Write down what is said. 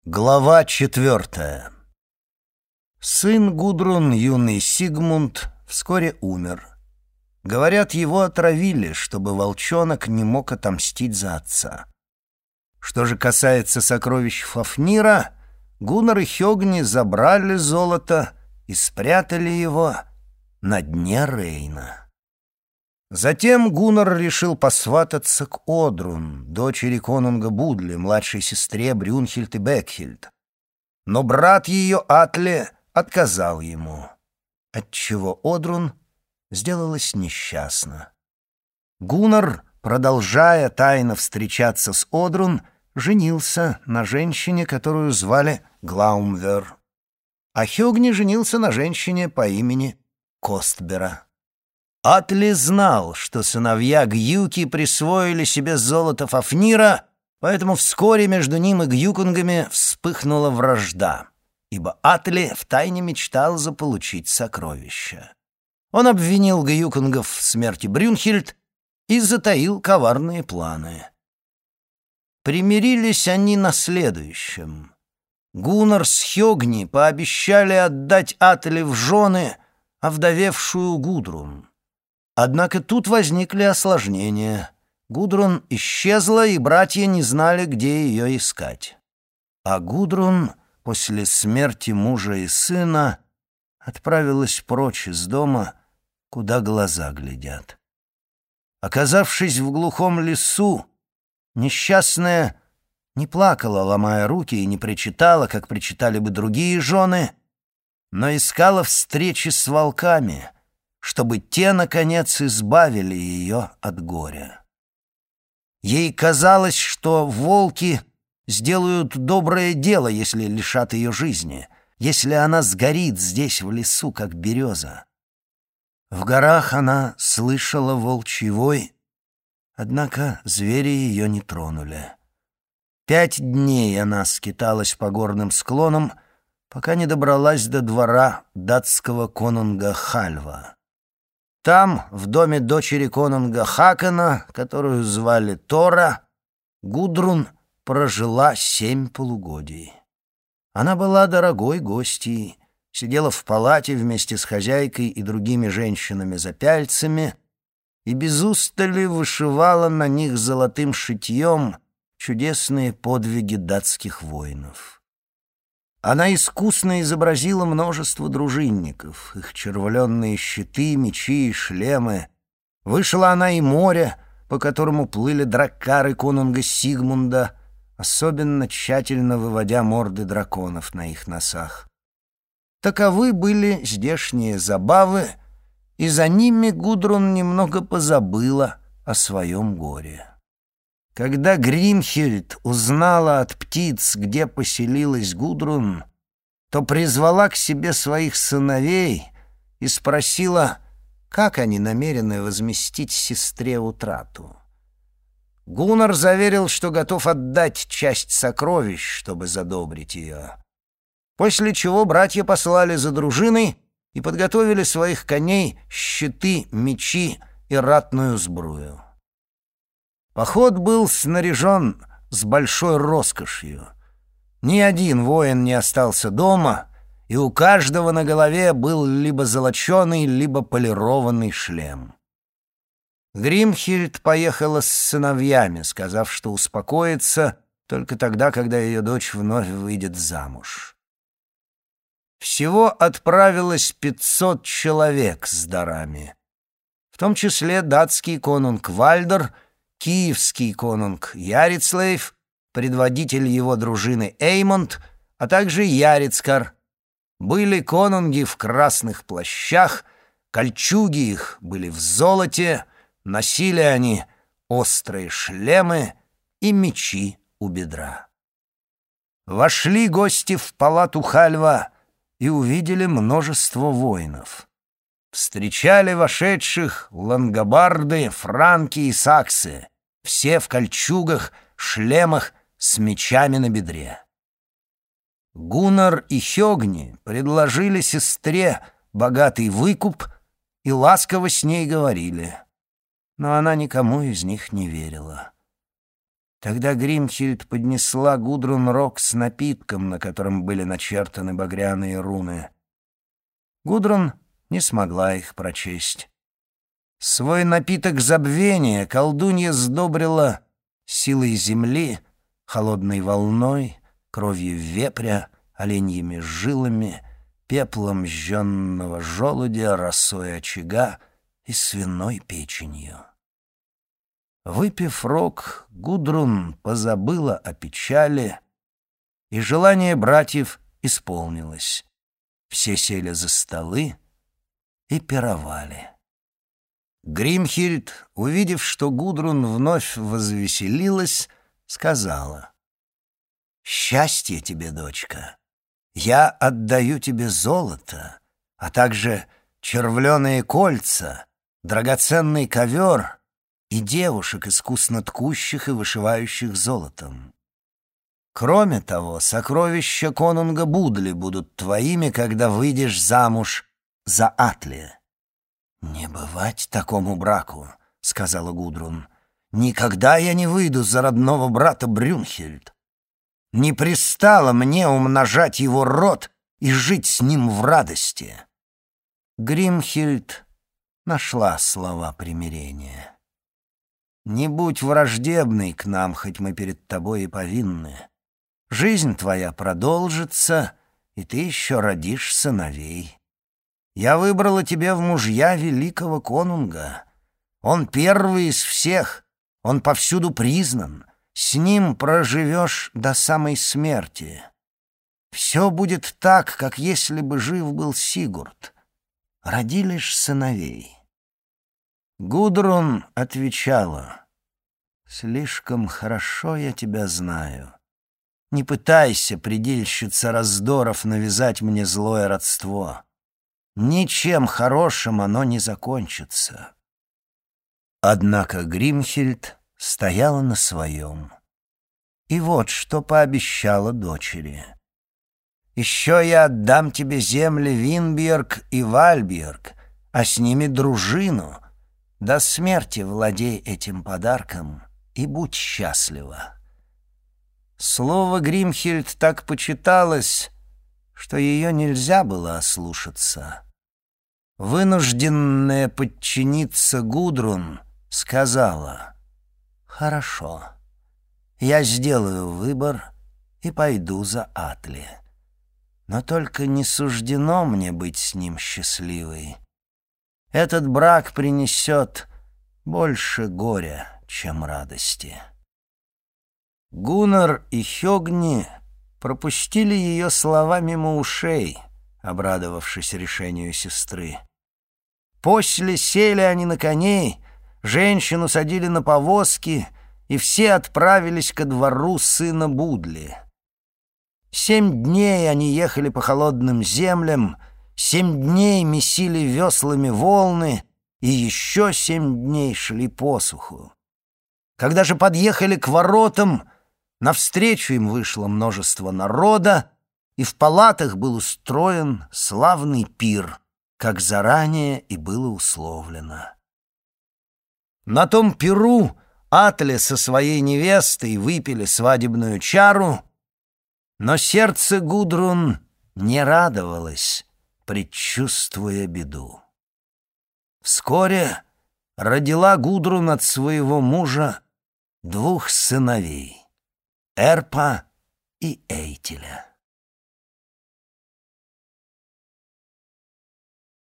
Глава 4. Сын Гудрун, юный Сигмунд, вскоре умер. Говорят, его отравили, чтобы волчонок не мог отомстить за отца. Что же касается сокровищ Фафнира, Гуннар и Хёгни забрали золото и спрятали его на дне Рейна. Затем Гуннар решил посвататься к Одрун, дочери конунга Будли, младшей сестре Брюнхильд и Бекхильд. Но брат ее Атле отказал ему, отчего Одрун сделалась несчастна. Гуннар, продолжая тайно встречаться с Одрун, женился на женщине, которую звали Глаумвер, а Хёгни женился на женщине по имени Костбера. Атли знал, что сыновья Гюки присвоили себе золото Фафнира, поэтому вскоре между ним и гюкунгами вспыхнула вражда, ибо Атли втайне мечтал заполучить сокровища. Он обвинил гюкунгов в смерти Брюнхильд и затаил коварные планы. Примирились они на следующем. Гуннар с Хёгни пообещали отдать Атли в жены овдовевшую Гудрун. Однако тут возникли осложнения. Гудрун исчезла, и братья не знали, где ее искать. А Гудрун после смерти мужа и сына отправилась прочь из дома, куда глаза глядят. Оказавшись в глухом лесу, несчастная не плакала, ломая руки, и не причитала, как причитали бы другие жены, но искала встречи с волками, чтобы те, наконец, избавили ее от горя. Ей казалось, что волки сделают доброе дело, если лишат ее жизни, если она сгорит здесь, в лесу, как береза. В горах она слышала волчий вой, однако звери ее не тронули. 5 дней она скиталась по горным склонам, пока не добралась до двора датского конунга Хальва. Там, в доме дочери конунга Хакона, которую звали Тора, Гудрун прожила 7 полугодий. Она была дорогой гостьей, сидела в палате вместе с хозяйкой и другими женщинами за пяльцами и без устали вышивала на них золотым шитьем чудесные подвиги датских воинов. Она искусно изобразила множество дружинников, их червленные щиты, мечи и шлемы. Вышла она и море, по которому плыли драккары конунга Сигмунда, особенно тщательно выводя морды драконов на их носах. Таковы были здешние забавы, и за ними Гудрун немного позабыла о своем горе. Когда Гримхильд узнала от птиц, где поселилась Гудрун, то призвала к себе своих сыновей и спросила, как они намерены возместить сестре утрату. Гуннар заверил, что готов отдать часть сокровищ, чтобы задобрить ее. После чего братья послали за дружиной и подготовили своих коней, щиты, мечи и ратную сбрую. Поход был снаряжен с большой роскошью. Ни один воин не остался дома, и у каждого на голове был либо золоченый, либо полированный шлем. Гримхильд поехала с сыновьями, сказав, что успокоится только тогда, когда ее дочь вновь выйдет замуж. Всего отправилось 500 человек с дарами, в том числе датский конунг Вальдер, киевский конунг Ярицлейф, предводитель его дружины Эймонд, а также Ярицкар. Были конунги в красных плащах, кольчуги их были в золоте, носили они острые шлемы и мечи у бедра. Вошли гости в палату Хальва и увидели множество воинов. Встречали вошедших лангобарды, франки и саксы, все в кольчугах, шлемах, с мечами на бедре. Гуннар и Хёгни предложили сестре богатый выкуп и ласково с ней говорили, но она никому из них не верила. Тогда Гримхильд поднесла Гудрун рог с напитком, на котором были начертаны багряные руны. Гудрун не смогла их прочесть. Свой напиток забвения колдунья сдобрила силой земли, холодной волной, кровью вепря, оленьими жилами, пеплом жженного желудя, росой очага и свиной печенью. Выпив рог, Гудрун позабыла о печали, и желание братьев исполнилось. Все сели за столы и пировали. Гримхильд, увидев, что Гудрун вновь возвеселилась, сказала: «Счастье тебе, дочка! Я отдаю тебе золото, а также червленые кольца, драгоценный ковер и девушек, искусно ткущих и вышивающих золотом. Кроме того, сокровища конунга Будли будут твоими, когда выйдешь замуж за Атлия». «Не бывать такому браку», — сказала Гудрун. «Никогда я не выйду за родного брата Брюнхильд. Не пристало мне умножать его род и жить с ним в радости». Гримхильд нашла слова примирения. «Не будь враждебной к нам, хоть мы перед тобой и повинны. Жизнь твоя продолжится, и ты еще родишь сыновей. Я выбрала тебе в мужья великого конунга. Он первый из всех, он повсюду признан. С ним проживешь до самой смерти. Все будет так, как если бы жив был Сигурд. Роди лишь сыновей». Гудрун отвечала: «Слишком хорошо я тебя знаю. Не пытайся, предельщица раздоров, навязать мне злое родство. Ничем хорошим оно не закончится». Однако Гримхильд стояла на своем. И вот что пообещала дочери: «Еще я отдам тебе земли Винбьерг и Вальбьерг, а с ними дружину. До смерти владей этим подарком и будь счастлива». Слово Гримхильд так почиталось, что ее нельзя было ослушаться. Вынужденная подчиниться Гудрун сказала: «Хорошо, я сделаю выбор и пойду за Атли. Но только не суждено мне быть с ним счастливой. Этот брак принесет больше горя, чем радости». Гуннар и Хёгни пропустили ее слова мимо ушей, обрадовавшись решению сестры. После сели они на коней, женщину садили на повозки, и все отправились ко двору сына Будли. 7 дней они ехали по холодным землям, 7 дней месили веслами волны, и еще 7 дней шли по суху. Когда же подъехали к воротам, навстречу им вышло множество народа, и в палатах был устроен славный пир, как заранее и было условлено. На том пиру Атле со своей невестой выпили свадебную чару, но сердце Гудрун не радовалось, предчувствуя беду. Вскоре родила Гудрун от своего мужа 2 сыновей — Эрпа и Эйтиля.